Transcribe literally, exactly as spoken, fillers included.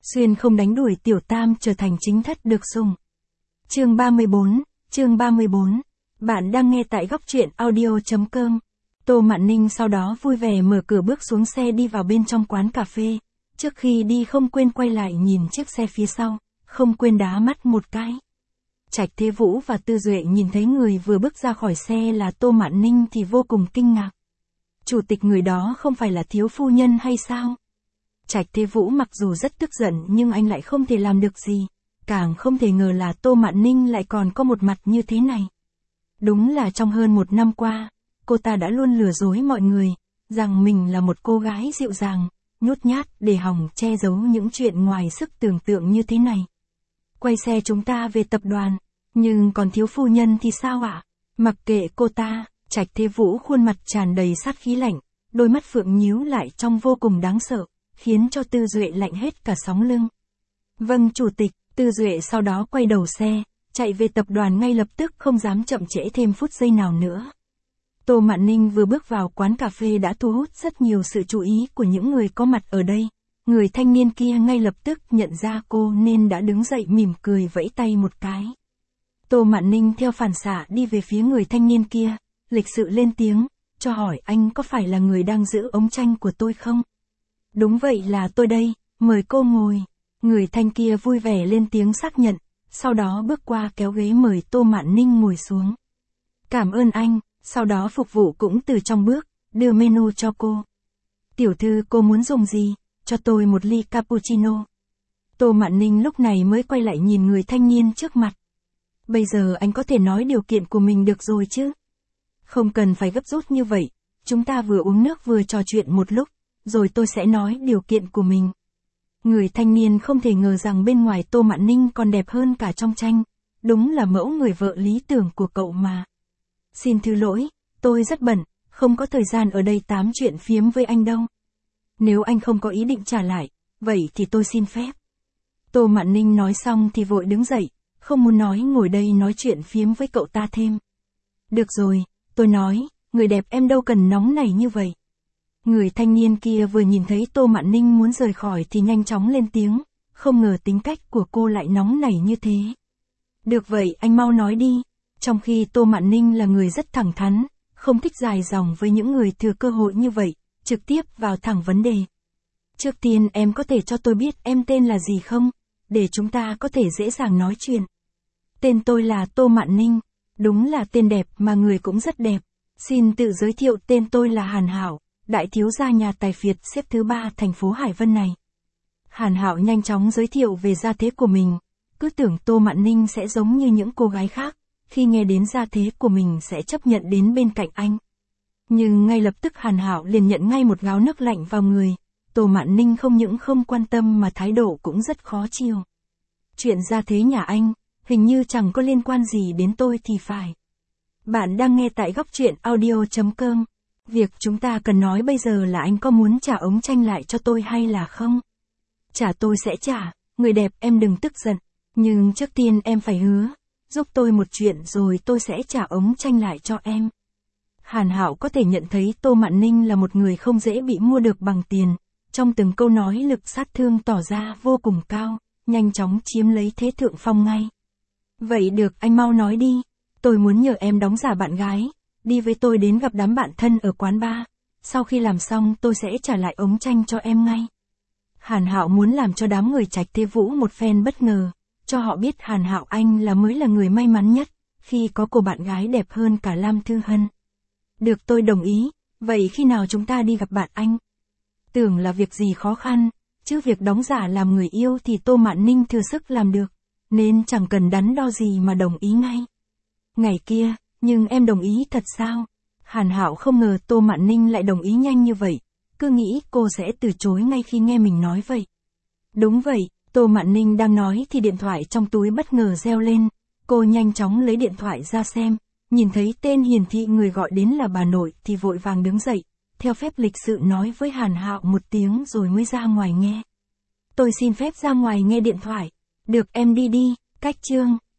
Xuyên không đánh đuổi tiểu tam trở thành chính thất được sủng. Chương ba mươi bốn, chương ba mươi bốn. Bạn đang nghe tại góc truyện audio.com. Tô Mạn Ninh sau đó vui vẻ mở cửa bước xuống xe đi vào bên trong quán cà phê. Trước khi đi không quên quay lại nhìn chiếc xe phía sau, không quên đá mắt một cái. Trạch Thế Vũ và Tư Duệ nhìn thấy người vừa bước ra khỏi xe là Tô Mạn Ninh thì vô cùng kinh ngạc. Chủ tịch người đó không phải là thiếu phu nhân hay sao? Trạch Thế Vũ mặc dù rất tức giận nhưng anh lại không thể làm được gì. Càng không thể ngờ là Tô Mạn Ninh lại còn có một mặt như thế này. Đúng là trong hơn một năm qua, cô ta đã luôn lừa dối mọi người, rằng mình là một cô gái dịu dàng, nhút nhát để hòng che giấu những chuyện ngoài sức tưởng tượng như thế này. Quay xe chúng ta về tập đoàn, nhưng còn thiếu phu nhân thì sao ạ? Mặc kệ cô ta, Trạch Thế Vũ khuôn mặt tràn đầy sát khí lạnh, đôi mắt phượng nhíu lại trông vô cùng đáng sợ, khiến cho Tư Duệ lạnh hết cả sóng lưng. Vâng chủ tịch, Tư Duệ sau đó quay đầu xe, chạy về tập đoàn ngay lập tức không dám chậm trễ thêm phút giây nào nữa. Tô Mạn Ninh vừa bước vào quán cà phê đã thu hút rất nhiều sự chú ý của những người có mặt ở đây. Người thanh niên kia ngay lập tức nhận ra cô nên đã đứng dậy mỉm cười vẫy tay một cái. Tô Mạn Ninh theo phản xạ đi về phía người thanh niên kia, lịch sự lên tiếng, cho hỏi anh có phải là người đang giữ ống tranh của tôi không? Đúng vậy là tôi đây, mời cô ngồi. Người thanh kia vui vẻ lên tiếng xác nhận, sau đó bước qua kéo ghế mời Tô Mạn Ninh ngồi xuống. Cảm ơn anh, sau đó phục vụ cũng từ trong bước, đưa menu cho cô. Tiểu thư cô muốn dùng gì? Cho tôi một ly cappuccino. Tô Mạn Ninh lúc này mới quay lại nhìn người thanh niên trước mặt. Bây giờ anh có thể nói điều kiện của mình được rồi chứ? Không cần phải gấp rút như vậy, chúng ta vừa uống nước vừa trò chuyện một lúc, rồi tôi sẽ nói điều kiện của mình. Người thanh niên không thể ngờ rằng bên ngoài Tô Mạn Ninh còn đẹp hơn cả trong tranh, đúng là mẫu người vợ lý tưởng của cậu mà. Xin thứ lỗi, tôi rất bận, không có thời gian ở đây tám chuyện phiếm với anh đâu. Nếu anh không có ý định trả lại, vậy thì tôi xin phép. Tô Mạn Ninh nói xong thì vội đứng dậy, không muốn nói ngồi đây nói chuyện phiếm với cậu ta thêm. Được rồi, tôi nói, người đẹp em đâu cần nóng nảy như vậy. Người thanh niên kia vừa nhìn thấy Tô Mạn Ninh muốn rời khỏi thì nhanh chóng lên tiếng, không ngờ tính cách của cô lại nóng nảy như thế. Được vậy anh mau nói đi, trong khi Tô Mạn Ninh là người rất thẳng thắn, không thích dài dòng với những người thừa cơ hội như vậy, trực tiếp vào thẳng vấn đề. Trước tiên em có thể cho tôi biết em tên là gì không, để chúng ta có thể dễ dàng nói chuyện. Tên tôi là Tô Mạn Ninh, đúng là tên đẹp mà người cũng rất đẹp. Xin tự giới thiệu tên tôi là Hàn Hảo, đại thiếu gia nhà tài phiệt xếp thứ ba thành phố Hải Vân này. Hàn Hảo nhanh chóng giới thiệu về gia thế của mình, cứ tưởng Tô Mạn Ninh sẽ giống như những cô gái khác, khi nghe đến gia thế của mình sẽ chấp nhận đến bên cạnh anh. Nhưng ngay lập tức Hàn Hảo liền nhận ngay một gáo nước lạnh vào người, Tô Mạn Ninh không những không quan tâm mà thái độ cũng rất khó chịu. Chuyện gia thế nhà anh, hình như chẳng có liên quan gì đến tôi thì phải. Bạn đang nghe tại góc truyện audio.com. Việc chúng ta cần nói bây giờ là anh có muốn trả ống tranh lại cho tôi hay là không? Trả tôi sẽ trả, người đẹp em đừng tức giận, nhưng trước tiên em phải hứa, giúp tôi một chuyện rồi tôi sẽ trả ống tranh lại cho em. Hàn Hảo có thể nhận thấy Tô Mạn Ninh là một người không dễ bị mua được bằng tiền, trong từng câu nói lực sát thương tỏ ra vô cùng cao, nhanh chóng chiếm lấy thế thượng phong ngay. Vậy được anh mau nói đi, tôi muốn nhờ em đóng giả bạn gái, đi với tôi đến gặp đám bạn thân ở quán bar, sau khi làm xong tôi sẽ trả lại ống tranh cho em ngay. Hàn Hạo muốn làm cho đám người Trạch Thế Vũ một phen bất ngờ, cho họ biết Hàn Hạo anh là mới là người may mắn nhất, khi có cô bạn gái đẹp hơn cả Lam Thư Hân. Được tôi đồng ý, vậy khi nào chúng ta đi gặp bạn anh? Tưởng là việc gì khó khăn, chứ việc đóng giả làm người yêu thì Tô Mạn Ninh thừa sức làm được, nên chẳng cần đắn đo gì mà đồng ý ngay. Ngày kia, nhưng em đồng ý thật sao? Hàn Hạo không ngờ Tô Mạn Ninh lại đồng ý nhanh như vậy, cứ nghĩ cô sẽ từ chối ngay khi nghe mình nói vậy. Đúng vậy, Tô Mạn Ninh đang nói thì điện thoại trong túi bất ngờ reo lên, cô nhanh chóng lấy điện thoại ra xem, nhìn thấy tên hiển thị người gọi đến là bà nội thì vội vàng đứng dậy, theo phép lịch sự nói với Hàn Hạo một tiếng rồi mới ra ngoài nghe. Tôi xin phép ra ngoài nghe điện thoại. Được em đi đi, cách chương.